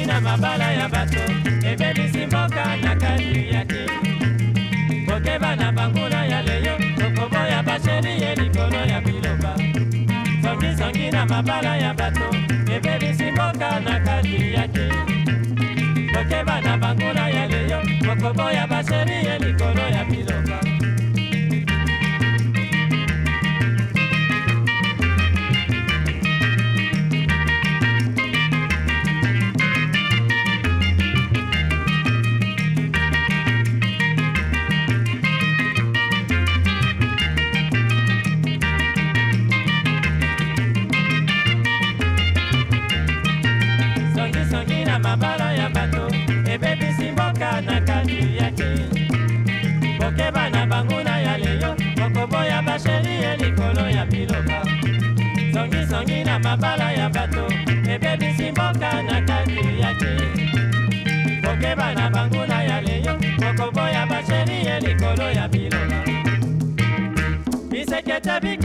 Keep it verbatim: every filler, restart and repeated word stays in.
na mabala ya bato ebebisi mboka na kati yaki bokeba na banguna ya leyo kokoboya basheri ye likolo ya biloba songisongi na mabala ya bato ebebisi mboka na kati yaki bokeba na banguna ya leyo kokoboya basheri ye likolo ya biloba mabala ya bato ebebisi mboka na kati yaki bokeba na banguna ya leyo kokoboya basheri ye likolo ya biloba songisongi na mabala ya bato ebebisi mboka na kati yaki bokeba na banguna ya leyo kokoboya basheri ye likolo ya biloba bisekete